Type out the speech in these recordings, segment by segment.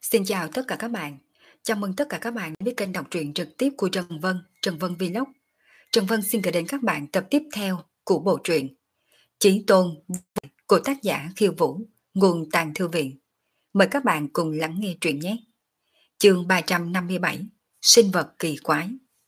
Xin chào tất cả các bạn. Chào mừng tất cả các bạn đến với kênh đọc truyện trực tiếp của Trần Vân Vlog. Trần Vân xin gửi đến các bạn tập tiếp theo của bộ truyện Chí Tôn của tác giả Khiêu Vũ, nguồn Tàng Thư Viện. Mời các bạn cùng lắng nghe truyện nhé. Chương 357, Sinh vật kỳ quái.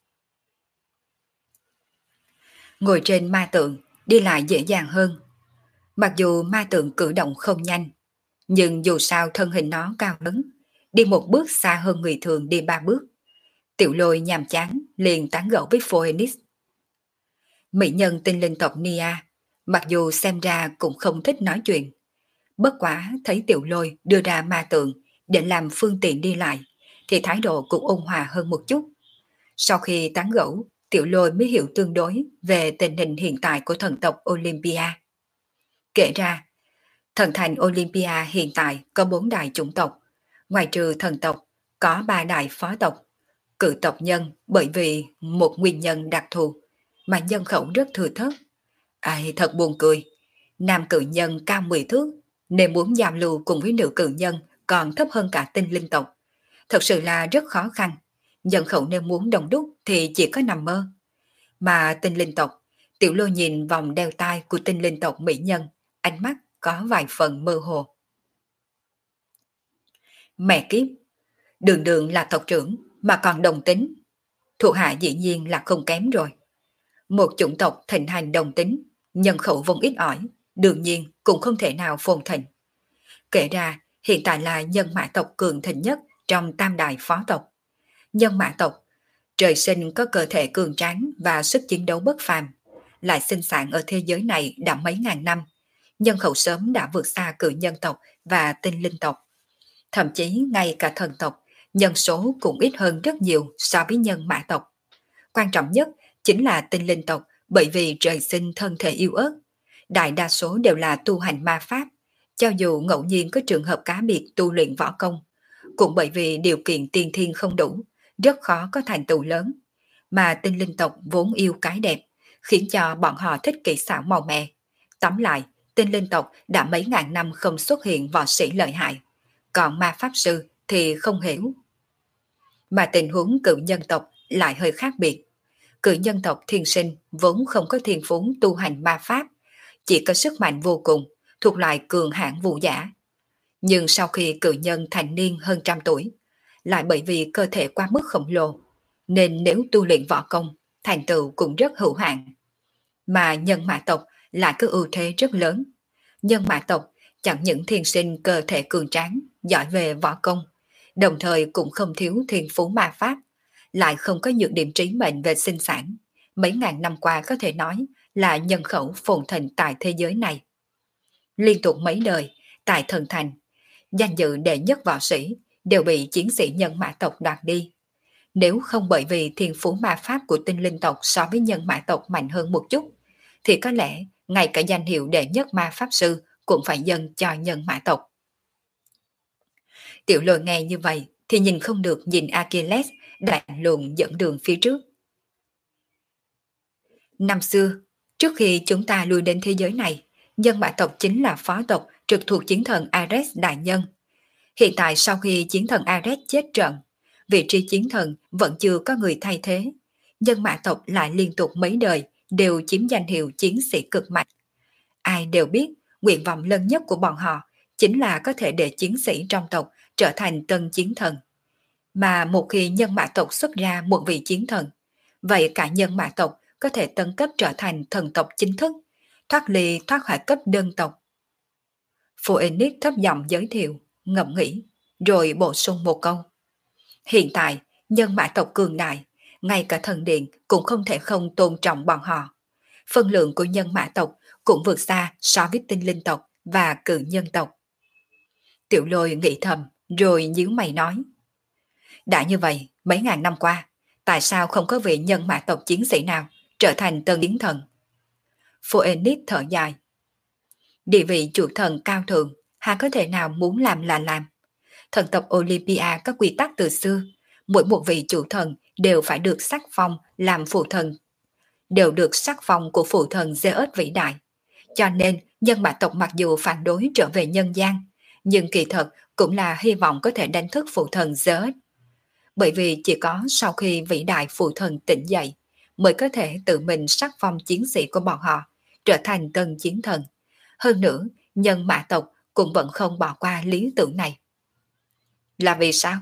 Ngồi trên ma tượng, đi lại dễ dàng hơn. Mặc dù ma tượng cử động không nhanh, nhưng dù sao thân hình nó cao lớn, đi một bước xa hơn người thường đi ba bước. Tiểu Lôi nhàm chán liền tán gẫu với Phoenix. Mỹ nhân tinh linh tộc Nia, mặc dù xem ra cũng không thích nói chuyện, bất quá thấy Tiểu Lôi đưa ra ma tượng để làm phương tiện đi lại, thì thái độ cũng ôn hòa hơn một chút. Sau khi tán gẫu, Tiểu Lôi mới hiểu tương đối về tình hình hiện tại của thần tộc Olympia. Kể ra, thần thành Olympia hiện tại có 4 đại chủng tộc, ngoài trừ thần tộc, có 3 đại phó tộc. Cự tộc nhân bởi vì một nguyên nhân đặc thù mà nhân khẩu rất thừa thớt. Ai thật buồn cười, nam cự nhân cao 10 thước nên muốn giao lưu cùng với nữ cự nhân còn thấp hơn cả tinh linh tộc. Thật sự là rất khó khăn, nhân khẩu nên muốn đồng đúc thì chỉ có nằm mơ. Mà tinh linh tộc, Tiểu Lô nhìn vòng đeo tay của tinh linh tộc mỹ nhân, ánh mắt có vài phần mơ hồ. Mẹ kiếp, đường đường là tộc trưởng mà còn đồng tính. Thuộc hạ dĩ nhiên là không kém rồi. Một chủng tộc thịnh hành đồng tính, nhân khẩu vốn ít ỏi, đương nhiên cũng không thể nào phồn thịnh. Kể ra, hiện tại là nhân mã tộc cường thịnh nhất trong tam đại phó tộc. Nhân mã tộc, trời sinh có cơ thể cường tráng và sức chiến đấu bất phàm, lại sinh sản ở thế giới này đã mấy ngàn năm. Nhân khẩu sớm đã vượt xa cự nhân tộc và tinh linh tộc. Thậm chí ngay cả thần tộc, nhân số cũng ít hơn rất nhiều so với nhân mã tộc. Quan trọng nhất chính là tinh linh tộc, bởi vì trời sinh thân thể yếu ớt. Đại đa số đều là tu hành ma pháp, cho dù ngẫu nhiên có trường hợp cá biệt tu luyện võ công, cũng bởi vì điều kiện tiên thiên không đủ, rất khó có thành tựu lớn. Mà tinh linh tộc vốn yêu cái đẹp, khiến cho bọn họ thích kỹ xảo màu mè. Tóm lại, tinh linh tộc đã mấy ngàn năm không xuất hiện võ sĩ lợi hại, còn ma pháp sư thì không hiểu. Mà tình huống cự nhân tộc lại hơi khác biệt. Cự nhân tộc thiên sinh vốn không có thiên phú tu hành ma pháp, chỉ có sức mạnh vô cùng, thuộc loại cường hãn vũ giả. Nhưng sau khi cự nhân thành niên hơn 100 tuổi, lại bởi vì cơ thể quá mức khổng lồ, nên nếu tu luyện võ công, thành tựu cũng rất hữu hạn. Mà nhân mã tộc lại có ưu thế rất lớn. Nhân mã tộc chẳng những thiên sinh cơ thể cường tráng, giỏi về võ công, đồng thời cũng không thiếu thiên phú ma pháp, lại không có nhược điểm trí mệnh về sinh sản. Mấy ngàn năm qua có thể nói là nhân khẩu phồn thịnh tại thế giới này. Liên tục mấy đời, tại thần thành, danh dự đệ nhất võ sĩ đều bị chiến sĩ nhân mã tộc đoạt đi. Nếu không bởi vì thiên phú ma pháp của tinh linh tộc so với nhân mã tộc mạnh hơn một chút, thì có lẽ ngay cả danh hiệu đệ nhất ma pháp sư cũng phải dâng cho nhân mã tộc. Tiểu Lôi nghe như vậy thì nhìn không được nhìn Achilles đại lùng dẫn đường phía trước. Năm xưa, trước khi chúng ta lui đến thế giới này, nhân mã tộc chính là phó tộc trực thuộc chiến thần Ares đại nhân. Hiện tại sau khi chiến thần Ares chết trận, vị trí chiến thần vẫn chưa có người thay thế. Nhân mã tộc lại liên tục mấy đời đều chiếm danh hiệu chiến sĩ cực mạnh. Ai đều biết nguyện vọng lớn nhất của bọn họ chính là có thể để chiến sĩ trong tộc trở thành tân chiến thần. Mà một khi nhân mã tộc xuất ra một vị chiến thần, vậy cả nhân mã tộc có thể tấn cấp trở thành thần tộc chính thức, thoát khỏi cấp đơn tộc. Phoenix thấp giọng giới thiệu, ngẫm nghĩ, rồi bổ sung một câu. Hiện tại, nhân mã tộc cường đại, ngay cả thần điện cũng không thể không tôn trọng bọn họ. Phân lượng của nhân mã tộc cũng vượt xa so với tinh linh tộc và cự nhân tộc. Tiểu Lôi nghĩ thầm, rồi nhíu mày nói. Đã như vậy, mấy ngàn năm qua, tại sao không có vị nhân mã tộc chiến sĩ nào trở thành tân chiến thần? Phoenix thở dài. Địa vị chủ thần cao thượng, hà có thể nào muốn làm là làm. Thần tộc Olympia có quy tắc từ xưa, mỗi một vị chủ thần đều phải được sắc phong làm phụ thần, đều được sắc phong của phụ thần Zeus vĩ đại. Cho nên, nhân mã tộc mặc dù phản đối trở về nhân gian, nhưng kỳ thật cũng là hy vọng có thể đánh thức phụ thần Zeus. Bởi vì chỉ có sau khi vĩ đại phụ thần tỉnh dậy, mới có thể tự mình sắc phong chiến sĩ của bọn họ, trở thành tân chiến thần. Hơn nữa, nhân mã tộc cũng vẫn không bỏ qua lý tưởng này. Là vì sao?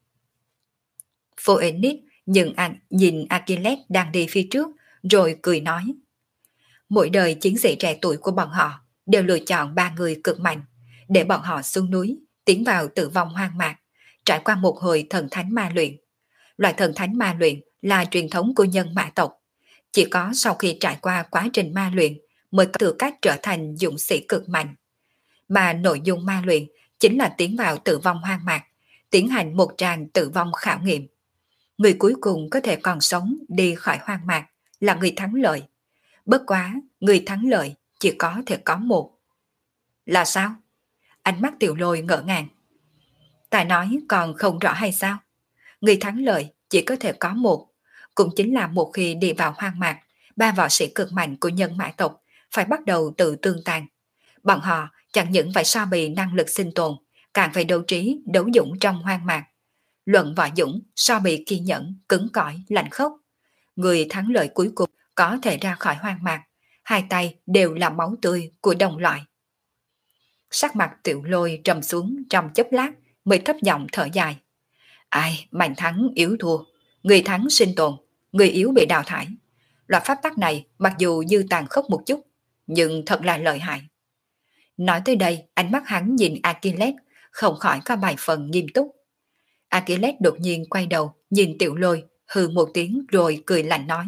Phoenix nhìn Achilles đang đi phía trước, rồi cười nói. Mỗi đời chiến sĩ trẻ tuổi của bọn họ đều lựa chọn ba người cực mạnh, để bọn họ xuống núi, tiến vào tử vong hoang mạc, trải qua một hồi thần thánh ma luyện. Loại thần thánh ma luyện là truyền thống của nhân mã tộc. Chỉ có sau khi trải qua quá trình ma luyện mới có tư cách trở thành dũng sĩ cực mạnh. Mà nội dung ma luyện chính là tiến vào tử vong hoang mạc, tiến hành một tràng tử vong khảo nghiệm. Người cuối cùng có thể còn sống đi khỏi hoang mạc là người thắng lợi. Bất quá, người thắng lợi chỉ có thể có một. Là sao? Ánh mắt Tiểu Lôi ngỡ ngàng. Ta nói còn không rõ hay sao? Người thắng lợi chỉ có thể có một, cũng chính là một khi đi vào hoang mạc, ba võ sĩ cực mạnh của nhân mã tộc phải bắt đầu tự tương tàn. Bọn họ chẳng những phải so bì năng lực sinh tồn, càng phải đấu trí, đấu dũng trong hoang mạc. Luận võ dũng so bì kiên nhẫn, cứng cỏi, lạnh khốc. Người thắng lợi cuối cùng có thể ra khỏi hoang mạc, hai tay đều là máu tươi của đồng loại. Sắc mặt Tiểu Lôi trầm xuống trong chốc lát mới thấp giọng thở dài. Ai, mạnh thắng yếu thua, người thắng sinh tồn, người yếu bị đào thải. Loại pháp tắc này mặc dù dư tàn khốc một chút, nhưng thật là lợi hại. Nói tới đây, ánh mắt hắn nhìn Achilles không khỏi có vài phần nghiêm túc. Achilles đột nhiên quay đầu, nhìn Tiểu Lôi, hừ một tiếng rồi cười lạnh nói.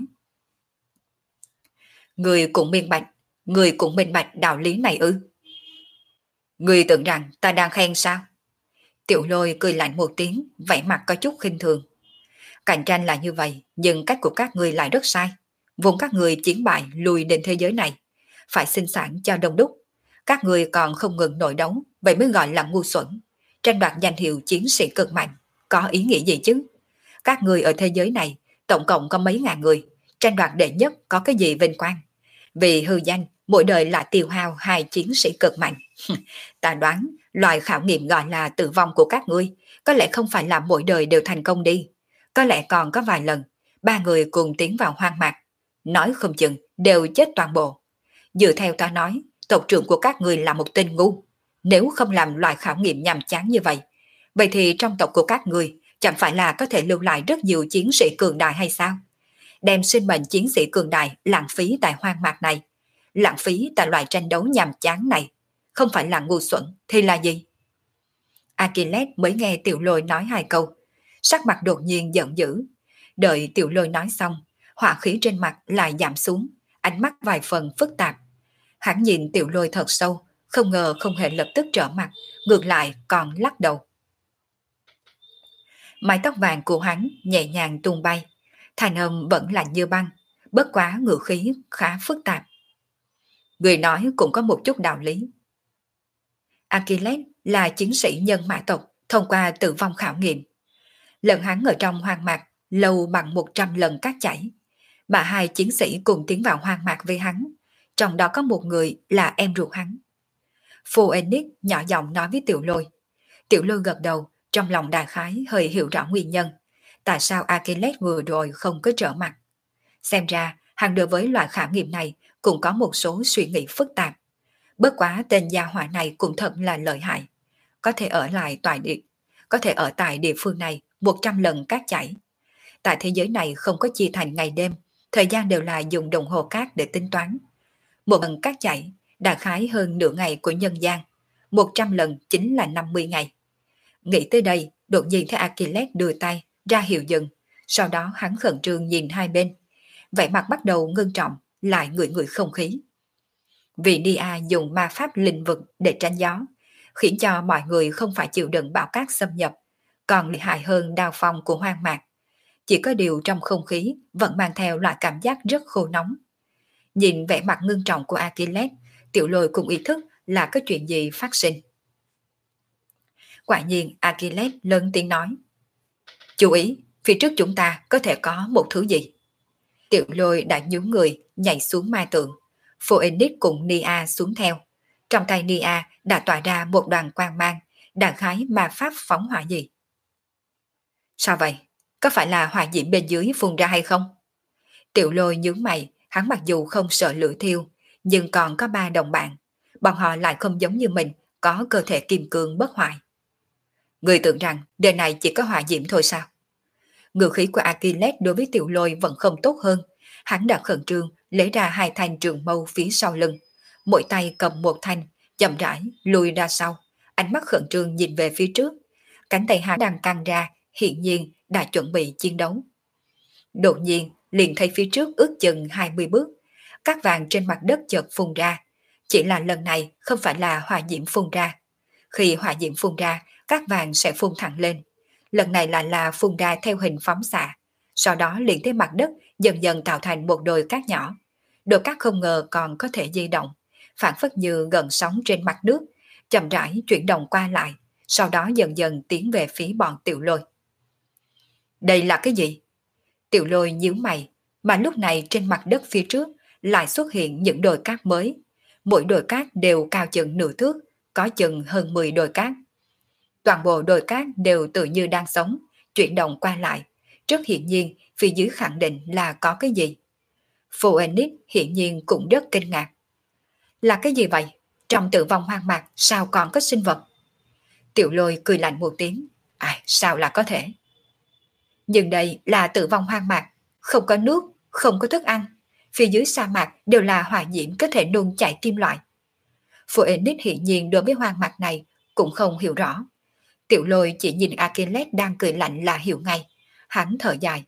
Người cũng minh bạch đạo lý này ư? Người tưởng rằng ta đang khen sao? Tiểu Lôi cười lạnh một tiếng, vẻ mặt có chút khinh thường. Cạnh tranh là như vậy, nhưng cách của các người lại rất sai. Vốn các người chiến bại lùi đến thế giới này, phải sinh sản cho đông đúc. Các người còn không ngừng nội đấu, vậy mới gọi là ngu xuẩn. Tranh đoạt danh hiệu chiến sĩ cực mạnh, có ý nghĩa gì chứ? Các người ở thế giới này, tổng cộng có mấy ngàn người, tranh đoạt đệ nhất có cái gì vinh quang? Vì hư danh, mỗi đời lại tiêu hao hai chiến sĩ cực mạnh. Ta đoán, loại khảo nghiệm gọi là tử vong của các ngươi, có lẽ không phải là mỗi đời đều thành công đi. Có lẽ còn có vài lần, ba người cùng tiến vào hoang mạc. Nói không chừng, đều chết toàn bộ. Dựa theo ta nói, tộc trưởng của các ngươi là một tên ngu. Nếu không làm loại khảo nghiệm nhàm chán như vậy thì trong tộc của các ngươi chẳng phải là có thể lưu lại rất nhiều chiến sĩ cường đại hay sao? Đem sinh mệnh chiến sĩ cường đại lãng phí tại hoang mạc này, lãng phí tại loại tranh đấu nhàm chán này, không phải là ngu xuẩn thì là gì? Achilles mới nghe Tiểu Lôi nói hai câu, sắc mặt đột nhiên giận dữ. Đợi Tiểu Lôi nói xong, hỏa khí trên mặt lại giảm xuống, ánh mắt vài phần phức tạp. Hắn nhìn Tiểu Lôi thật sâu, không ngờ không hề lập tức trở mặt, ngược lại còn lắc đầu. Mái tóc vàng của hắn nhẹ nhàng tung bay, thanh âm vẫn lạnh như băng, bất quá ngữ khí khá phức tạp. Người nói cũng có một chút đạo lý. Achilles là chiến sĩ nhân mã tộc thông qua tử vong khảo nghiệm. Lần hắn ở trong hoang mạc lâu bằng 100 lần cát chảy, mà hai chiến sĩ cùng tiến vào hoang mạc với hắn, trong đó có một người là em ruột hắn. Phoenix nhỏ giọng nói với Tiểu Lôi. Tiểu Lôi gật đầu, trong lòng đại khái hơi hiểu rõ nguyên nhân, tại sao Achilles vừa rồi không có trở mặt. Xem ra, hắn đối với loại khảo nghiệm này cũng có một số suy nghĩ phức tạp. Bất quá tên gia hỏa này cũng thật là lợi hại. Có thể ở tại địa phương này 100 lần cát chảy. Tại thế giới này không có chia thành ngày đêm, thời gian đều là dùng đồng hồ cát để tính toán. Một lần cát chảy, đại khái hơn nửa ngày của nhân gian. 100 lần chính là 50 ngày. Nghĩ tới đây, đột nhiên thấy Achilles đưa tay ra hiệu dừng, sau đó hắn khẩn trương nhìn hai bên. Vẻ mặt bắt đầu ngưng trọng, lại ngửi không khí. Vì Nia dùng ma pháp linh vực để tránh gió, khiến cho mọi người không phải chịu đựng bão cát xâm nhập, còn lợi hại hơn đao phong của hoang mạc. Chỉ có điều trong không khí vẫn mang theo loại cảm giác rất khô nóng. Nhìn vẻ mặt ngưng trọng của Achilles, Tiểu Lôi cũng ý thức là có chuyện gì phát sinh. Quả nhiên Achilles lớn tiếng nói. Chú ý, phía trước chúng ta có thể có một thứ gì. Tiểu Lôi đã nhún người nhảy xuống ma tượng. Phoenix cùng Nia xuống theo. Trong tay Nia đã tỏa ra một đoàn quang mang, đại khái mà pháp phóng hỏa gì. Sao vậy? Có phải là hỏa diễm bên dưới phun ra hay không? Tiểu Lôi nhướng mày, hắn mặc dù không sợ lửa thiêu, nhưng còn có ba đồng bạn. Bọn họ lại không giống như mình, có cơ thể kim cương bất hoại. Người tưởng rằng đời này chỉ có hỏa diễm thôi sao? Ngữ khí của Achilles đối với Tiểu Lôi vẫn không tốt hơn. Hắn đã khẩn trương lấy ra hai thanh trường mâu phía sau lưng. Mỗi tay cầm một thanh, chậm rãi lùi ra sau. Ánh mắt khẩn trương nhìn về phía trước. Cánh tay hắn đang căng ra, hiện nhiên đã chuẩn bị chiến đấu. Đột nhiên, liền thấy phía trước ước chừng 20 bước. Các vàng trên mặt đất chợt phun ra. Chỉ là lần này không phải là hỏa diễm phun ra. Khi hỏa diễm phun ra, các vàng sẽ phun thẳng lên. Lần này là phun ra theo hình phóng xạ. Sau đó liền tới mặt đất dần dần tạo thành một đồi cát nhỏ. Đồi cát không ngờ còn có thể di động, phản phất như gần sóng trên mặt nước, chậm rãi chuyển động qua lại, sau đó dần dần tiến về phía bọn Tiểu Lôi. Đây là cái gì? Tiểu Lôi nhíu mày, mà lúc này trên mặt đất phía trước lại xuất hiện những đồi cát mới. Mỗi đồi cát đều cao chừng nửa thước, có chừng hơn 10 đồi cát. Toàn bộ đồi cát đều tự như đang sống, chuyển động qua lại. Rất hiển nhiên, phía dưới khẳng định là có cái gì. Phoenix hiển nhiên cũng rất kinh ngạc. Là cái gì vậy? Trong tử vong hoang mạc sao còn có sinh vật? Tiểu Lôi cười lạnh một tiếng. Sao là có thể? Nhưng đây là tử vong hoang mạc, không có nước, không có thức ăn. Phía dưới sa mạc đều là hỏa diễm có thể nung chảy kim loại. Phoenix hiển nhiên đối với hoang mạc này cũng không hiểu rõ. Tiểu Lôi chỉ nhìn Achilles đang cười lạnh là hiểu ngay. Hắn thở dài.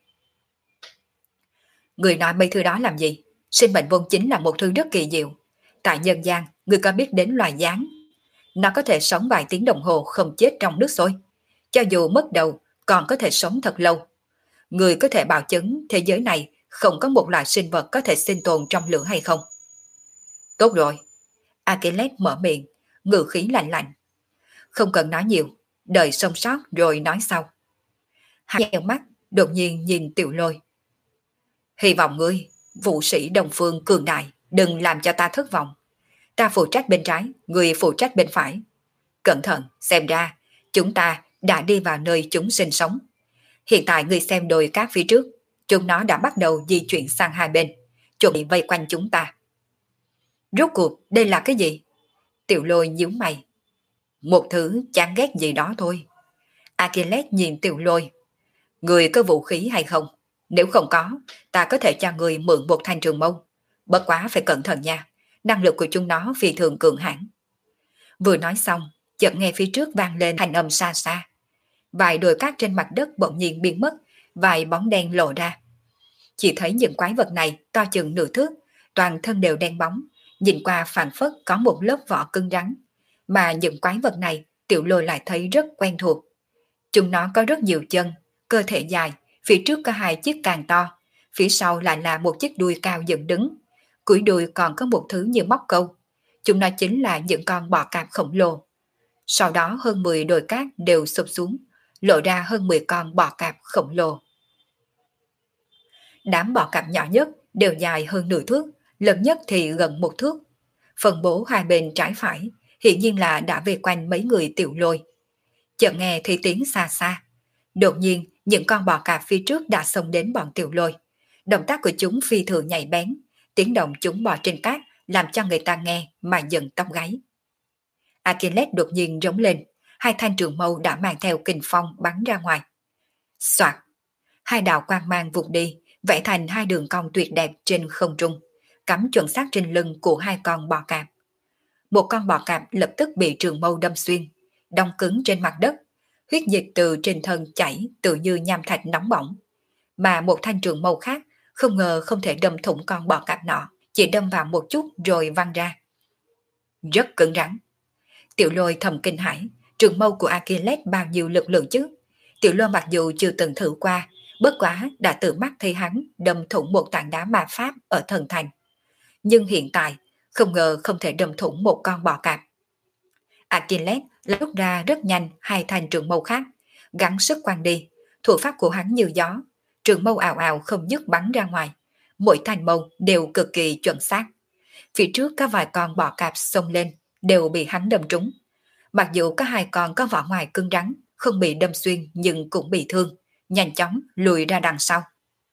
Người nói mấy thứ đó làm gì? Sinh mệnh vốn chính là một thứ rất kỳ diệu. Tại nhân gian, người có biết đến loài gián. Nó có thể sống vài tiếng đồng hồ không chết trong nước sôi. Cho dù mất đầu, còn có thể sống thật lâu. Người có thể bảo chứng thế giới này không có một loài sinh vật có thể sinh tồn trong lửa hay không? Tốt rồi. Achilles mở miệng, ngữ khí lạnh lạnh. Không cần nói nhiều, đợi sống sót rồi nói sau. Hắn nheo mắt, đột nhiên nhìn Tiểu Lôi. Hy vọng ngươi, vũ sĩ Đông Phương cường đại, đừng làm cho ta thất vọng. Ta phụ trách bên trái, ngươi phụ trách bên phải. Cẩn thận, xem ra, chúng ta đã đi vào nơi chúng sinh sống. Hiện tại ngươi xem đồi cát phía trước, chúng nó đã bắt đầu di chuyển sang hai bên, chuẩn bị vây quanh chúng ta. Rốt cuộc, đây là cái gì? Tiểu Lôi nhíu mày. Một thứ chán ghét gì đó thôi. Achilles nhìn Tiểu Lôi. Người có vũ khí hay không? Nếu không có, ta có thể cho người mượn một thanh trường mâu. Bất quá phải cẩn thận nha. Năng lực của chúng nó phi thường cường hãn. Vừa nói xong, chợt nghe phía trước vang lên thanh âm xa xa. Vài đồi cát trên mặt đất bỗng nhiên biến mất, vài bóng đen lộ ra. Chỉ thấy những quái vật này to chừng nửa thước, toàn thân đều đen bóng, nhìn qua phảng phất có một lớp vỏ cứng rắn. Mà những quái vật này Tiểu Lôi lại thấy rất quen thuộc. Chúng nó có rất nhiều chân, cơ thể dài, phía trước có hai chiếc càng to, phía sau lại là một chiếc đuôi cao dựng đứng. Cuối đuôi còn có một thứ như móc câu. Chúng nó chính là những con bò cạp khổng lồ. Sau đó hơn 10 đồi cát đều sụp xuống, lộ ra hơn 10 con bò cạp khổng lồ. Đám bò cạp nhỏ nhất đều dài hơn nửa thước, lớn nhất thì gần một thước. Phân bố hai bên trái phải, hiển nhiên là đã về quanh mấy người Tiểu Lôi. Chợt nghe thấy tiếng xa xa. Đột nhiên, những con bò cạp phía trước đã xông đến bọn Tiểu Lôi. Động tác của chúng phi thường nhạy bén, tiếng động chúng bò trên cát làm cho người ta nghe mà giận tóc gáy. Achilles đột nhiên rống lên, hai thanh trường mâu đã mang theo kình phong bắn ra ngoài. Soạt, hai đạo quang mang vụt đi, vẽ thành hai đường cong tuyệt đẹp trên không trung, cắm chuẩn xác trên lưng của hai con bò cạp. Một con bò cạp lập tức bị trường mâu đâm xuyên, đông cứng trên mặt đất, huyết dịch từ trên thân chảy tự như nham thạch nóng bỏng. Mà một thanh trường mâu khác không ngờ không thể đâm thủng con bò cạp nọ, chỉ đâm vào một chút rồi văng ra. Rất cứng rắn. Tiểu Lôi thầm kinh hãi, trường mâu của Achilles bao nhiêu lực lượng chứ? Tiểu Lôi mặc dù chưa từng thử qua, bất quá đã tự mắt thấy hắn đâm thủng một tảng đá ma pháp ở thần thành. Nhưng hiện tại, không ngờ không thể đâm thủng một con bò cạp. Achilles rút ra rất nhanh hai thanh trường mâu khác, gắng sức quăng đi, thủ pháp của hắn như gió, trường mâu ào ào không dứt bắn ra ngoài, mỗi thanh mâu đều cực kỳ chuẩn xác. Phía trước có vài con bò cạp xông lên, đều bị hắn đâm trúng. Mặc dù có hai con có vỏ ngoài cứng rắn, không bị đâm xuyên nhưng cũng bị thương, nhanh chóng lùi ra đằng sau.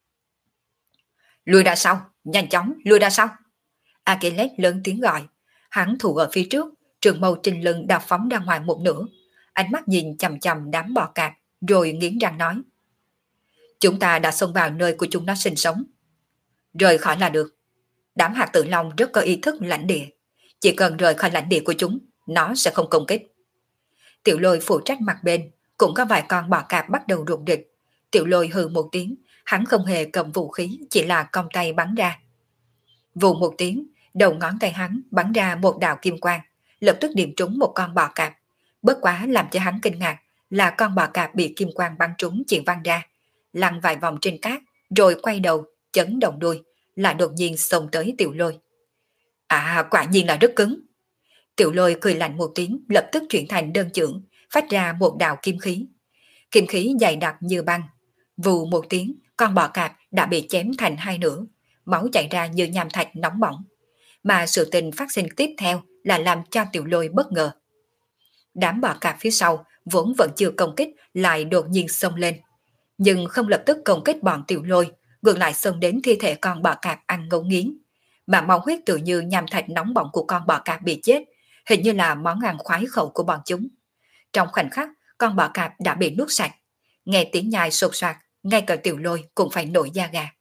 Lùi ra sau, nhanh chóng lùi ra sau. Achilles lớn tiếng gọi, hắn thủ ở phía trước, trường mâu trên lưng đạp phóng ra ngoài một nửa, ánh mắt nhìn chằm chằm đám bò cạp, rồi nghiến răng nói. Chúng ta đã xông vào nơi của chúng nó sinh sống. Rời khỏi là được. Đám hạt tử long rất có ý thức lãnh địa. Chỉ cần rời khỏi lãnh địa của chúng, nó sẽ không công kích. Tiểu Lôi phụ trách mặt bên, cũng có vài con bò cạp bắt đầu rụng địch. Tiểu Lôi hừ một tiếng, hắn không hề cầm vũ khí, chỉ là cong tay bắn ra. Vù một tiếng, đầu ngón tay hắn bắn ra một đạo kim quang, lập tức điểm trúng một con bò cạp. Bất quá làm cho hắn kinh ngạc là con bò cạp bị kim quang bắn trúng chỉ văng ra, lăn vài vòng trên cát, rồi quay đầu, chấn động đuôi, lại đột nhiên xông tới Tiểu Lôi. À, quả nhiên là rất cứng. Tiểu Lôi cười lạnh một tiếng, lập tức chuyển thành đơn chưởng, phát ra một đạo kim khí. Kim khí dày đặc như băng. Vù một tiếng, con bò cạp đã bị chém thành hai nửa, máu chảy ra như nham thạch nóng bỏng. Mà sự tình phát sinh tiếp theo là làm cho Tiểu Lôi bất ngờ. Đám bò cạp phía sau vốn vẫn chưa công kích lại đột nhiên xông lên, nhưng không lập tức công kích bọn Tiểu Lôi, ngược lại xông đến thi thể con bò cạp ăn ngấu nghiến. Mà máu huyết tự như nham thạch nóng bỏng của con bò cạp bị chết, hình như là món ăn khoái khẩu của bọn chúng. Trong khoảnh khắc, con bò cạp đã bị nuốt sạch. Nghe tiếng nhai sột soạt, ngay cả Tiểu Lôi cũng phải nổi da gà.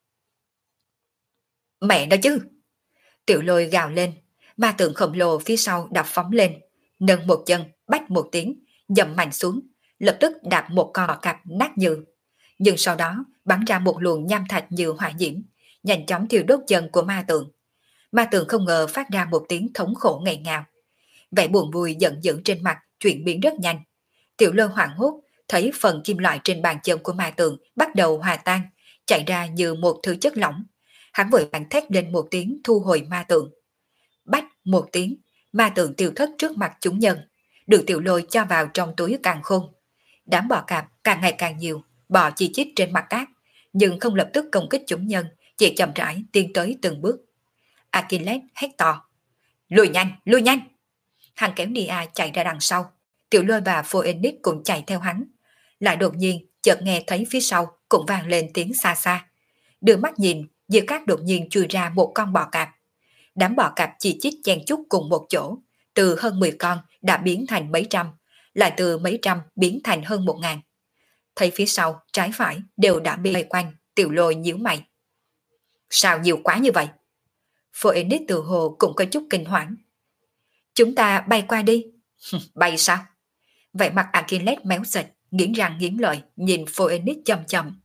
Mẹ nó chứ! Tiểu Lôi gào lên, ma tượng khổng lồ phía sau đạp phóng lên, nâng một chân, bách một tiếng, dầm mạnh xuống, lập tức đạp một con bò cạp nát nhừ. Nhưng sau đó bắn ra một luồng nham thạch như hỏa diễm, nhanh chóng thiêu đốt chân của ma tượng. Ma tượng không ngờ phát ra một tiếng thống khổ nghẹn ngào. Vẻ buồn vui giận dữ trên mặt chuyển biến rất nhanh. Tiểu Lôi hoảng hốt, thấy phần kim loại trên bàn chân của ma tượng bắt đầu hòa tan, chạy ra như một thứ chất lỏng. Hắn vội vàng thét lên một tiếng thu hồi ma tượng. Bách một tiếng, ma tượng tiêu thất trước mặt chúng nhân, được Tiểu Lôi cho vào trong túi càn khôn. Đám bò cạp càng ngày càng nhiều, bò chi chít trên mặt cát, nhưng không lập tức công kích chúng nhân, chỉ chậm rãi tiến tới từng bước. Achilles hét to, lùi nhanh, lùi nhanh. Hắn kéo Nia chạy ra đằng sau, Tiểu Lôi và Phoenix cũng chạy theo hắn. Lại đột nhiên chợt nghe thấy phía sau cũng vang lên tiếng xa xa. Đưa mắt nhìn, giữa cát đột nhiên chui ra một con bò cạp. Đám bò cạp chỉ chít chen chúc cùng một chỗ, từ hơn 10 con đã biến thành mấy trăm, lại từ mấy trăm biến thành hơn 1.000. Thấy phía sau, trái phải đều đã bị vây quanh, Tiểu Lôi nhíu mày. Sao nhiều quá như vậy? Phoenix tự hồ cũng có chút kinh hoảng. Chúng ta bay qua đi. Bay sao? Vậy mặt Achilles méo xịt, nghiến răng nghiến lợi, nhìn Phoenix chầm chầm.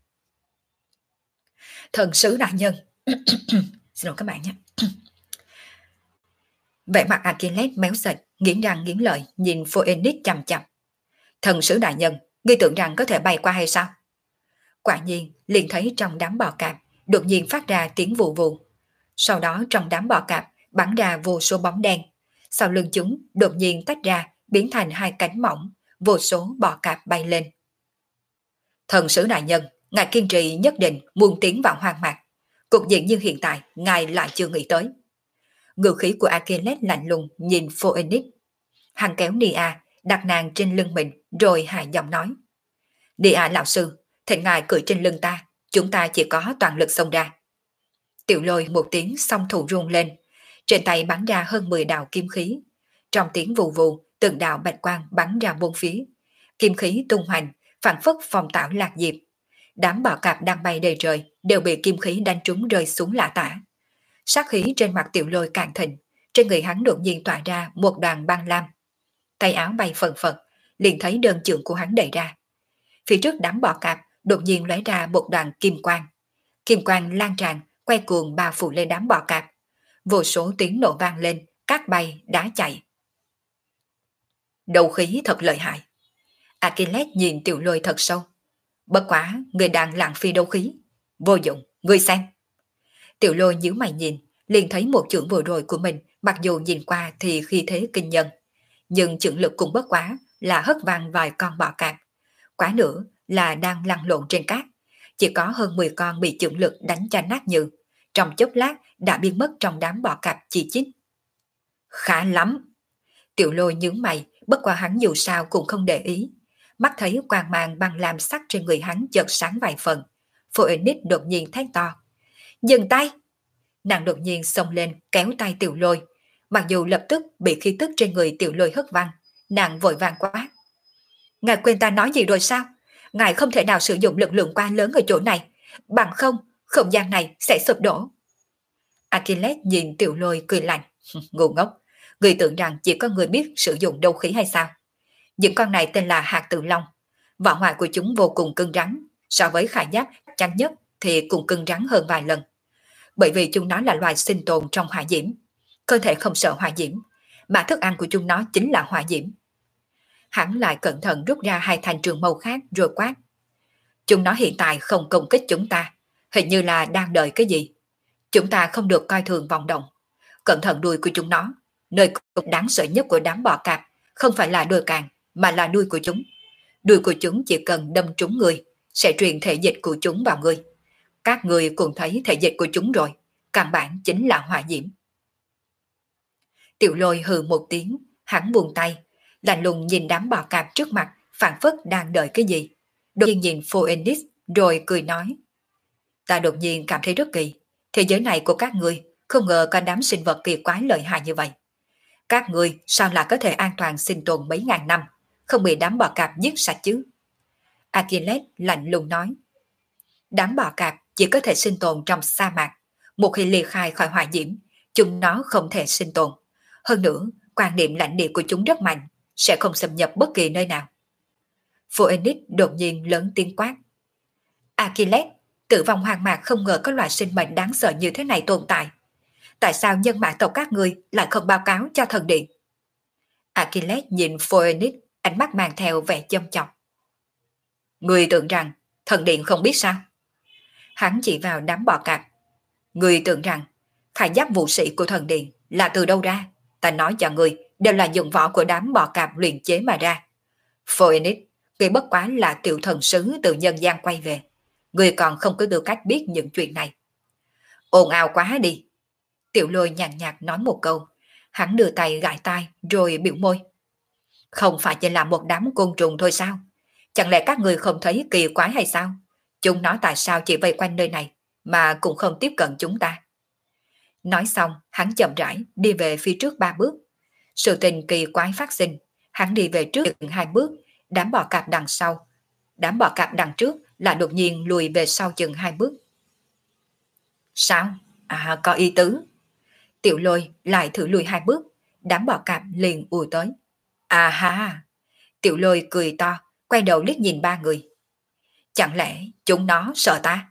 Thần sứ đại nhân. Xin lỗi các bạn nhé. Vậy mặt Achilles méo xịt, nghiến răng nghiến lợi, nhìn Phoenix chầm chầm. Thần sứ đại nhân, ngươi tưởng rằng có thể bay qua hay sao? Quả nhiên, liền thấy trong đám bò cạp đột nhiên phát ra tiếng vù vù. Sau đó trong đám bò cạp bắn ra vô số bóng đen. Sau lưng chúng đột nhiên tách ra, biến thành hai cánh mỏng, vô số bò cạp bay lên. Thần sứ đại nhân, ngài kiên trì nhất định muốn tiến vào hoang mạc. Cục diện như hiện tại, ngài lại chưa nghĩ tới. Ngữ khí của Achilles lạnh lùng nhìn Phoenix. Hắn kéo Nia, đặt nàng trên lưng mình, rồi hạ giọng nói. Nia lão sư, thỉnh ngài cưỡi trên lưng ta, chúng ta chỉ có toàn lực xông ra. Tiểu Lôi một tiếng song thủ rung lên, trên tay bắn ra hơn 10 đạo kim khí. Trong tiếng vù vù, từng đạo bạch quang bắn ra bốn phía. Kim khí tung hoành, phản phất phong tảo lạc diệp. Đám bò cạp đang bay đầy trời đều bị kim khí đánh trúng rơi xuống lả tả. Sát khí trên mặt Tiểu Lôi càng thịnh, trên người hắn đột nhiên tỏa ra một đoàn băng lam. Tay áo bay phần phật, liền thấy đơn chưởng của hắn đẩy ra. Phía trước đám bò cạp đột nhiên lóe ra một đoàn kim quang. Kim quang lan tràn, quay cuồng bao phủ lên đám bò cạp. Vô số tiếng nổ vang lên, cát bay, đá chạy. Đấu khí thật lợi hại. Achilles nhìn Tiểu Lôi thật sâu. Bất quá, người đang lãng phí đấu khí. Vô dụng, ngươi xem. Tiểu Lôi nhíu mày nhìn, liền thấy một chưởng vừa rồi của mình, mặc dù nhìn qua thì khí thế kinh nhân, nhưng chưởng lực cũng bất quá là hất văng vài con bò cạp. Quá nữa là đang lăn lộn trên cát. Chỉ có hơn 10 con bị chưởng lực đánh cho nát nhừ, trong chốc lát đã biến mất trong đám bò cạp chi chít. Khá lắm. Tiểu Lôi nhướng mày, bất qua hắn dù sao cũng không để ý. Mắt thấy quang mang băng lam sắc trên người hắn chợt sáng vài phần. Phoenix đột nhiên thét to. Dừng tay! Nàng đột nhiên xông lên kéo tay Tiểu Lôi. Mặc dù lập tức bị khí tức trên người Tiểu Lôi hất văng, nàng vội vàng quát. Ngài quên ta nói gì rồi sao? Ngài không thể nào sử dụng lực lượng quá lớn ở chỗ này. Bằng không, không gian này sẽ sụp đổ. Achilles nhìn Tiểu Lôi cười lạnh. Ngu ngốc, người tưởng rằng chỉ có người biết sử dụng đấu khí hay sao? Những con này tên là hạt tự long. Vỏ ngoài của chúng vô cùng cứng rắn. So với khải giáp chắn nhất thì cũng cứng rắn hơn vài lần. Bởi vì chúng nó là loài sinh tồn trong hỏa diễm. Cơ thể không sợ hỏa diễm, mà thức ăn của chúng nó chính là hỏa diễm. Hắn lại cẩn thận rút ra hai thanh trường mâu khác rồi quát. Chúng nó hiện tại không công kích chúng ta, hình như là đang đợi cái gì. Chúng ta không được coi thường vọng động. Cẩn thận đuôi của chúng nó, nơi cực đáng sợ nhất của đám bọ cạp, không phải là đuôi càng, mà là đuôi của chúng. Đuôi của chúng chỉ cần đâm trúng người, sẽ truyền thể dịch của chúng vào người. Các người cũng thấy thể dịch của chúng rồi, căn bản chính là hỏa diễm. Tiểu Lôi hừ một tiếng, hắn buông tay, lạnh lùng nhìn đám bọ cạp trước mặt, phảng phất đang đợi cái gì. Đột nhiên nhìn Phoenix rồi cười nói. Ta đột nhiên cảm thấy rất kỳ, thế giới này của các ngươi không ngờ có đám sinh vật kỳ quái lợi hại như vậy. Các ngươi sao lại có thể an toàn sinh tồn mấy ngàn năm, không bị đám bọ cạp giết sạch chứ? Achilles lạnh lùng nói. Đám bọ cạp chỉ có thể sinh tồn trong sa mạc, một khi ly khai khỏi hỏa diễm, chúng nó không thể sinh tồn. Hơn nữa, quan niệm lãnh địa của chúng rất mạnh, sẽ không xâm nhập bất kỳ nơi nào. Phoenix đột nhiên lớn tiếng quát. Achilles, tử vong hoang mạc không ngờ có loại sinh mệnh đáng sợ như thế này tồn tại. Tại sao nhân mã tộc các ngươi lại không báo cáo cho thần điện? Achilles nhìn Phoenix, ánh mắt mang theo vẻ châm chọc. Ngươi tưởng rằng thần điện không biết sao? Hắn chỉ vào đám bọ cạp. Ngươi tưởng rằng khải giáp vũ sĩ của thần điện là từ đâu ra? Ta nói cho ngươi, đều là dụng võ của đám bọ cạp luyện chế mà ra. Phoenix, ngươi bất quá là tiểu thần sứ từ nhân gian quay về. Ngươi còn không có tư cách biết những chuyện này. Ồn ào quá đi. Tiểu Lôi nhàn nhạt nói một câu. Hắn đưa tay gãi tai rồi biểu môi. Không phải chỉ là một đám côn trùng thôi sao? Chẳng lẽ các ngươi không thấy kỳ quái hay sao? Chúng nó tại sao chỉ vây quanh nơi này mà cũng không tiếp cận chúng ta? Nói xong, hắn chậm rãi đi về phía trước 3 bước. Sự tình kỳ quái phát sinh, hắn đi về trước 2 bước, đám bọ cạp đằng sau. Đám bọ cạp đằng trước là đột nhiên lùi về sau chừng 2 bước. Sao? À, có ý tứ. Tiểu Lôi lại thử lùi 2 bước, đám bọ cạp liền ùa tới. À ha! Tiểu Lôi cười to, quay đầu liếc nhìn 3 người. Chẳng lẽ chúng nó sợ ta?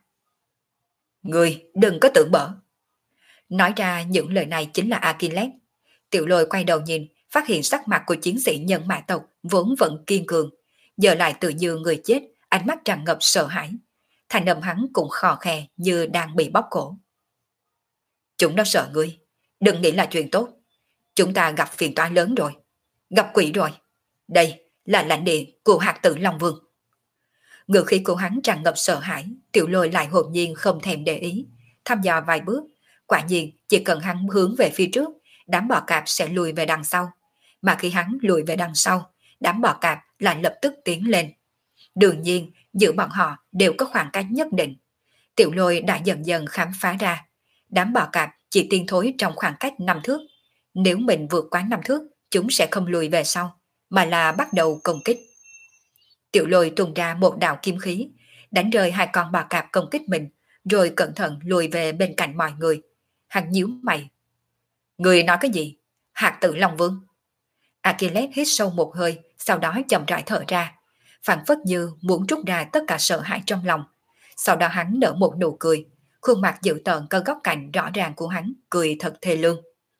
Người đừng có tưởng bở. Nói ra những lời này chính là Achilles. Tiểu Lôi quay đầu nhìn, phát hiện sắc mặt của chiến sĩ nhân mã tộc vốn vẫn kiên cường, giờ lại tự như người chết, ánh mắt tràn ngập sợ hãi. Thành âm hắn cũng khò khè như đang bị bóp cổ. Chúng nó sợ ngươi, đừng nghĩ là chuyện tốt. Chúng ta gặp phiền toái lớn rồi, gặp quỷ rồi. Đây là lãnh địa của hạt tử Long Vương. Ngữ khí của hắn tràn ngập sợ hãi, Tiểu Lôi lại hồn nhiên không thèm để ý, thăm dò vài bước. Quả nhiên chỉ cần hắn hướng về phía trước, đám bọ cạp sẽ lùi về đằng sau. Mà khi hắn lùi về đằng sau, đám bọ cạp lại lập tức tiến lên. Đương nhiên, giữa bọn họ đều có khoảng cách nhất định. Tiểu Lôi đã dần dần khám phá ra. Đám bọ cạp chỉ tiến thối trong khoảng cách 5 thước. Nếu mình vượt quá 5 thước, chúng sẽ không lùi về sau, mà là bắt đầu công kích. Tiểu Lôi tung ra một đạo kim khí, đánh rơi 2 con bọ cạp công kích mình, rồi cẩn thận lùi về bên cạnh mọi người. Hắn nhíu mày. Người nói cái gì? Hạt tử Long Vương. Achilles hít sâu một hơi, sau đó chậm rãi thở ra, phảng phất như muốn trút ra tất cả sợ hãi trong lòng. Sau đó hắn nở một nụ cười, khuôn mặt dữ tợn có góc cạnh rõ ràng của hắn, cười thật thê lương.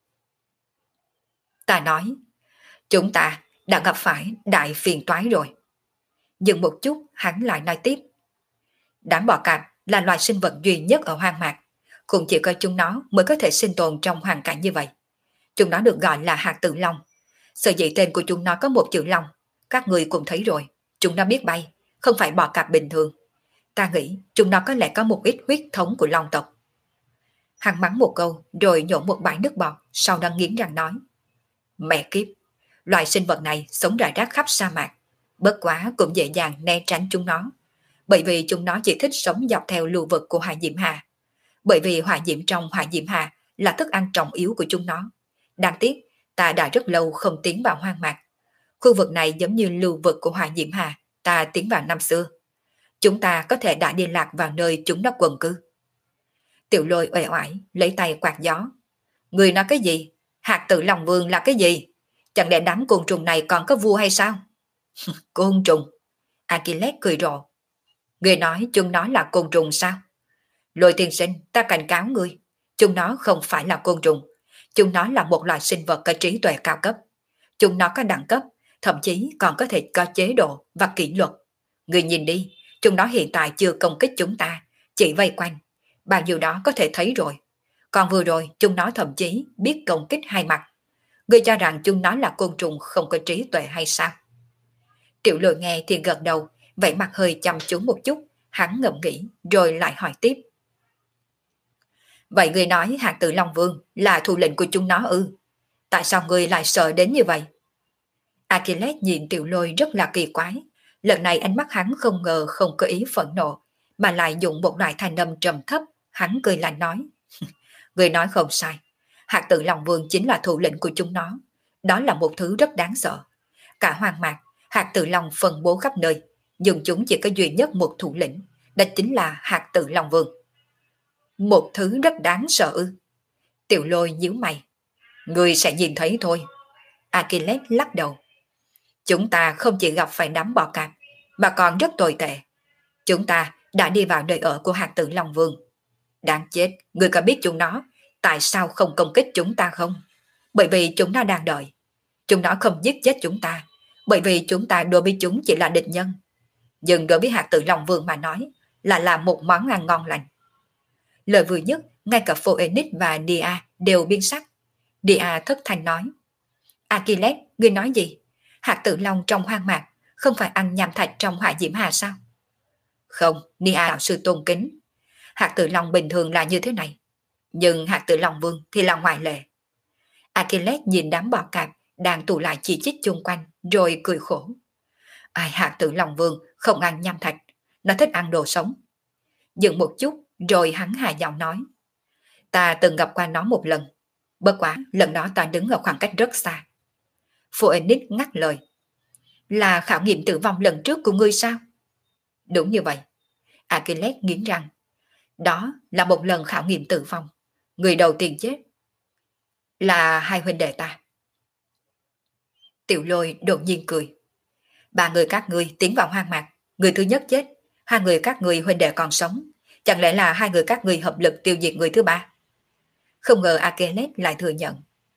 Ta nói, chúng ta đã gặp phải đại phiền toái rồi. Dừng một chút, hắn lại nói tiếp. Đám bọ cạp là loài sinh vật duy nhất ở hoang mạc, cũng chỉ có chúng nó mới có thể sinh tồn trong hoàn cảnh như vậy. Chúng nó được gọi là hạt tử long. Sở dĩ tên của chúng nó có một chữ long, các người cũng thấy rồi, chúng nó biết bay, không phải bọ cạp bình thường. Ta nghĩ chúng nó có lẽ có một ít huyết thống của long tộc. Hắn mắng một câu rồi nhổ một bãi nước bọt, sau đó nghiến răng nói. Mẹ kiếp, Loài sinh vật này sống rải rác khắp sa mạc, bất quá cũng dễ dàng né tránh chúng nó, bởi vì chúng nó chỉ thích sống dọc theo lưu vực của hỏa diễm hà. Bởi vì hỏa diễm trong hỏa diễm hà là thức ăn trọng yếu của chúng nó. Đáng tiếc, ta đã rất lâu không tiến vào hoang mạc. Khu vực này giống như lưu vực của hỏa diễm hà ta tiến vào năm xưa. Chúng ta có thể đã đi lạc vào nơi chúng nó quần cư. Tiểu Lôi uể oải lấy tay quạt gió. Người nói cái gì? Hạt Tử Long Vương là cái gì? Chẳng lẽ đám côn trùng này còn có vua hay sao? Côn trùng? Achilles cười rộ. Người nói chúng nó là côn trùng sao? Lôi tiên sinh, ta cảnh cáo ngươi. Chúng nó không phải là côn trùng. Chúng nó là một loài sinh vật có trí tuệ cao cấp. Chúng nó có đẳng cấp, thậm chí còn có thể có chế độ và kỷ luật. Người nhìn đi, chúng nó hiện tại chưa công kích chúng ta, chỉ vây quanh. Bao nhiêu đó có thể thấy rồi. Còn vừa rồi, chúng nó thậm chí biết công kích hai mặt. Người cho rằng chúng nó là côn trùng không có trí tuệ hay sao? Tiểu Lôi nghe thì gật đầu, vẻ mặt hơi chăm chú một chút, hắn ngẫm nghĩ rồi lại hỏi tiếp. Vậy người nói hạt Tử Long Vương là thủ lĩnh của chúng nó ư? Tại sao người lại sợ đến như vậy? Achilles nhìn Tiểu Lôi rất là kỳ quái. Lần này ánh mắt hắn không ngờ không có ý phẫn nộ, mà lại dùng một loại thanh âm trầm thấp, hắn cười lạnh nói. Người nói không sai, hạt Tử Long Vương chính là thủ lĩnh của chúng nó. Đó là một thứ rất đáng sợ. Cả hoang mạc, hạt Tử Long phân bố khắp nơi, nhưng chúng chỉ có duy nhất một thủ lĩnh, đó chính là hạt Tử Long Vương. Một thứ rất đáng sợ ư? Tiểu Lôi nhíu mày. Người sẽ nhìn thấy thôi. Achilles lắc đầu. Chúng ta không chỉ gặp phải đám bọ cạp, mà còn rất tồi tệ. Chúng ta đã đi vào nơi ở của hạt Tử Long Vương. Đáng chết, người có biết chúng nó tại sao không công kích chúng ta không? Bởi vì chúng nó đang đợi. Chúng nó không giết chết chúng ta, bởi vì chúng ta đối với chúng chỉ là địch nhân. Nhưng đối với hạt Tử Long Vương mà nói, là làm một món ăn ngon lành. Lời vừa nhất, ngay cả Phoenix và Dia đều biến sắc. Dia thất thanh nói. Achilles, ngươi nói gì? Hạt Tử Long trong hoang mạc không phải ăn nham thạch trong hỏa diễm hà sao? Không, Dia đạo sư tôn kính. Hạt Tử Long bình thường là như thế này. Nhưng hạt Tử Long Vương thì là ngoại lệ. Achilles nhìn đám bọ cạp đang tụ lại chỉ trích chung quanh, rồi cười khổ. Ai hạt Tử Long Vương không ăn nham thạch, nó thích ăn đồ sống. Dừng một chút, rồi hắn hạ giọng nói. Ta từng gặp qua nó một lần. Bất quá, lần đó ta đứng ở khoảng cách rất xa. Phoenix ngắt lời. Là khảo nghiệm tử vong lần trước của ngươi sao? Đúng như vậy. Achilles nghiến răng. Đó là một lần khảo nghiệm tử vong. Người đầu tiên chết là hai huynh đệ ta. Tiểu Lôi đột nhiên cười. Ba người các ngươi tiến vào hoang mạc. Người thứ nhất chết. Hai người các ngươi huynh đệ còn sống. Chẳng lẽ là hai người các ngươi hợp lực tiêu diệt người thứ ba? Không ngờ Achilles lại thừa nhận.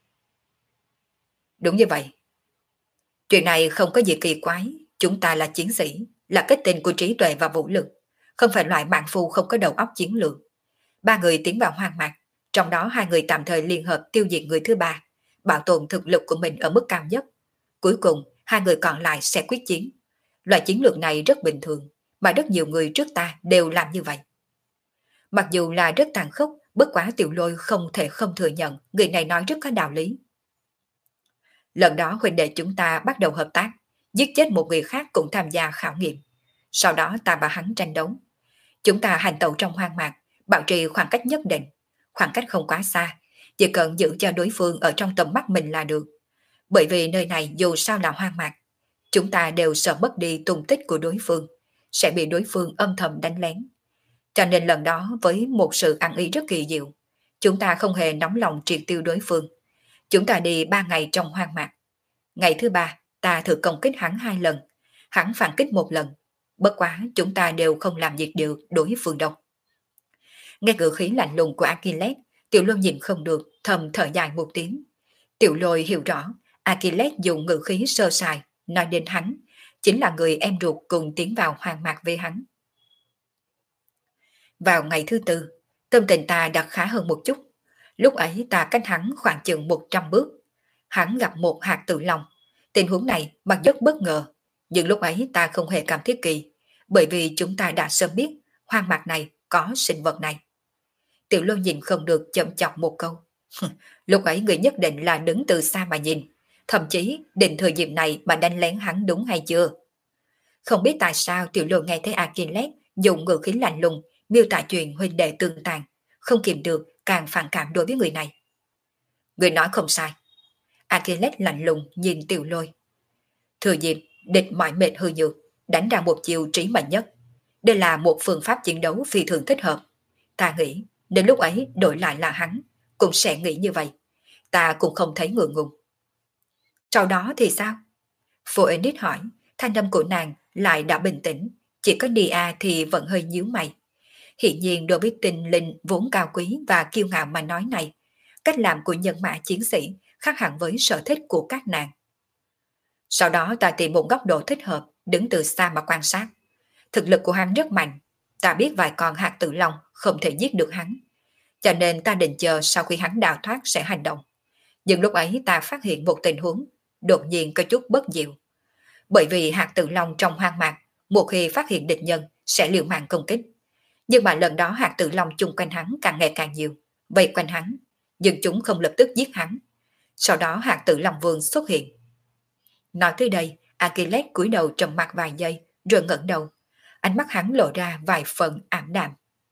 Đúng như vậy. Chuyện này không có gì kỳ quái. Chúng ta là chiến sĩ, là kết tinh của trí tuệ và vũ lực. Không phải loại bạn phu không có đầu óc chiến lược. Ba người tiến vào hoang mạc. Trong đó hai người tạm thời liên hợp tiêu diệt người thứ ba, bảo tồn thực lực của mình ở mức cao nhất. Cuối cùng, hai người còn lại sẽ quyết chiến. Loại chiến lược này rất bình thường, mà rất nhiều người trước ta đều làm như vậy. Mặc dù là rất tàn khốc, bất quá Tiểu Lôi không thể không thừa nhận người này nói rất có đạo lý. Lần đó huynh đệ chúng ta bắt đầu hợp tác, giết chết một người khác cũng tham gia khảo nghiệm. Sau đó ta và hắn tranh đấu. Chúng ta hành tẩu trong hoang mạc, bảo trì khoảng cách nhất định. Khoảng cách không quá xa, chỉ cần giữ cho đối phương ở trong tầm mắt mình là được. Bởi vì nơi này dù sao là hoang mạc, chúng ta đều sợ mất đi tung tích của đối phương, sẽ bị đối phương âm thầm đánh lén. Cho nên lần đó với một sự ăn ý rất kỳ diệu, chúng ta không hề nóng lòng triệt tiêu đối phương. Chúng ta đi 3 ngày trong hoang mạc. Ngày thứ 3, ta thử công kích hắn 2 lần, hắn phản kích 1 lần. Bất quá chúng ta đều không làm diệt được đối phương đâu. Nghe ngữ khí lạnh lùng của Achilles, Tiểu Lôi nhìn không được, thầm thở dài một tiếng. Tiểu Lôi hiểu rõ, Achilles dùng ngữ khí sơ sài, nói đến hắn, chính là người em ruột cùng tiến vào hoang mạc với hắn. Vào ngày thứ 4, tâm tình ta đã khá hơn một chút. Lúc ấy ta cách hắn khoảng chừng 100 bước. Hắn gặp một hạt Tử Long. Tình huống này mặc rất bất ngờ, nhưng lúc ấy ta không hề cảm thấy kỳ, bởi vì chúng ta đã sớm biết hoang mạc này có sinh vật này. Tiểu Lôi nhìn không được chậm chọc một câu. Lúc ấy người nhất định là đứng từ xa mà nhìn, thậm chí định thời dịp này mà đánh lén hắn đúng hay chưa. Không biết tại sao Tiểu Lôi nghe thấy Achilles dùng ngữ khí lạnh lùng miêu tả chuyện huynh đệ tương tàn, không kìm được càng phản cảm đối với người này. Người nói không sai. Achilles lạnh lùng nhìn Tiểu Lôi. Thừa dịp địch mỏi mệt hư nhược, đánh ra một chiều trí mạnh nhất. Đây là một phương pháp chiến đấu phi thường thích hợp. Ta nghĩ đến lúc ấy đổi lại là hắn cũng sẽ nghĩ như vậy. Ta cũng không thấy ngượng ngùng. Sau đó thì sao? Phoenix hỏi, thanh âm của nàng lại đã bình tĩnh, chỉ có Nia thì vẫn hơi nhíu mày. Hiện nhiên đối với tinh linh vốn cao quý và kiêu ngạo mà nói này, cách làm của nhân mã chiến sĩ khác hẳn với sở thích của các nàng. Sau đó ta tìm một góc độ thích hợp, đứng từ xa mà quan sát. Thực lực của hắn rất mạnh, ta biết vài con hạt tử long không thể giết được hắn. Cho nên ta định chờ sau khi hắn đào thoát sẽ hành động. Nhưng lúc ấy ta phát hiện một tình huống, đột nhiên có chút bất diệu. Bởi vì hạt tử long trong hoang mạc, một khi phát hiện địch nhân sẽ liều mạng công kích. Nhưng mà lần đó hạt tử long chung quanh hắn càng ngày càng nhiều, vây quanh hắn, nhưng chúng không lập tức giết hắn. Sau đó hạt tử long vương xuất hiện. Nói tới đây, Achilles cúi đầu trầm mặc vài giây, rồi ngẩng đầu. Ánh mắt hắn lộ ra vài phần ảm đạm.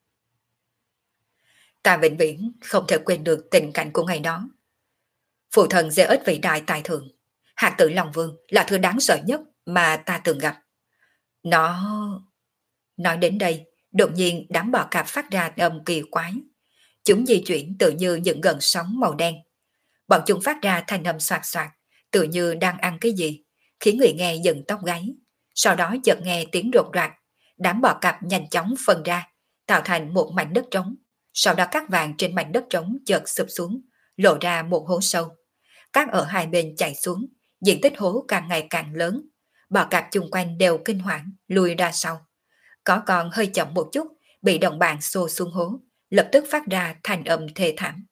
Ta vĩnh viễn không thể quên được tình cảnh của ngày đó. Phụ thần dê ích vĩ đại tài thượng, hạt tử long vương là thứ đáng sợ nhất mà ta từng gặp. Nó... Nói đến đây, đột nhiên đám bò cạp phát ra âm kỳ quái. Chúng di chuyển tự như những gợn sóng màu đen. Bọn chúng phát ra thanh âm xoạt xoạt, tự như đang ăn cái gì, khiến người nghe dựng tóc gáy. Sau đó chợt nghe tiếng rột rạc, đám bò cạp nhanh chóng phân ra, tạo thành một mảnh đất trống. Sau đó cát vàng trên mảnh đất trống chợt sụp xuống, lộ ra một hố sâu. Cát ở hai bên chảy xuống, diện tích hố càng ngày càng lớn. Bò cạp chung quanh đều kinh hoàng, lùi ra sau. Có con hơi chậm một chút, bị đồng bạn xô xuống hố, lập tức phát ra thanh âm thê thảm.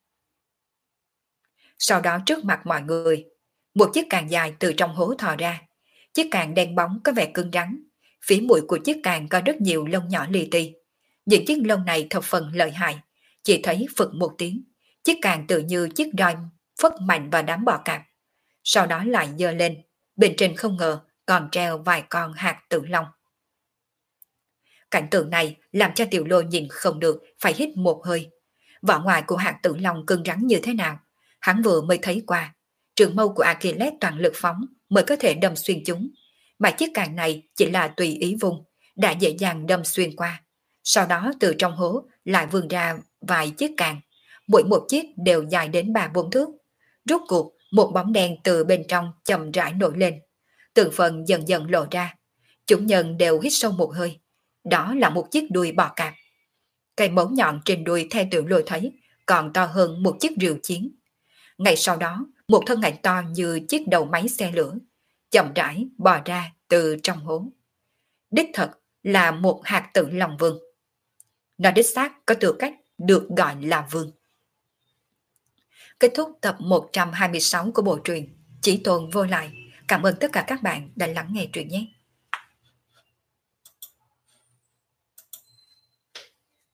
Sau đó trước mặt mọi người, một chiếc càng dài từ trong hố thò ra. Chiếc càng đen bóng có vẻ cứng rắn, phía mũi của chiếc càng có rất nhiều lông nhỏ li ti. Những chiếc lông này thập phần lợi hại, chỉ thấy phực một tiếng, chiếc càng tự như chiếc roi phất mạnh vào đám bò cạp. Sau đó lại giơ lên, bên trên không ngờ còn treo vài con hạt tử long. Cảnh tượng này làm cho Tiểu Lôi nhìn không được, phải hít một hơi. Vỏ ngoài của hạt tử long cứng rắn như thế nào, hắn vừa mới thấy qua. Trường mâu của Achilles toàn lực phóng mới có thể đâm xuyên chúng, mà chiếc càng này chỉ là tùy ý vùng, đã dễ dàng đâm xuyên qua. Sau đó từ trong hố lại vươn ra vài chiếc càng, mỗi một chiếc đều dài đến 3-4 thước. Rốt cuộc, một bóng đen từ bên trong chậm rãi nổi lên, từng phần dần dần lộ ra. Chủ nhân đều hít sâu một hơi. Đó là một chiếc đuôi bò cạp. Cây móng nhọn trên đuôi theo Tiểu Lôi thấy còn to hơn một chiếc rìu chiến. Ngay sau đó, một thân ảnh to như chiếc đầu máy xe lửa chậm rãi bò ra từ trong hố. Đích thật là một hạt tử long vương. Nó đích xác có tư cách được gọi là vương. Kết thúc tập 126 của bộ truyện Chỉ Tồn Vô Lại. Cảm ơn tất cả các bạn đã lắng nghe truyện nhé.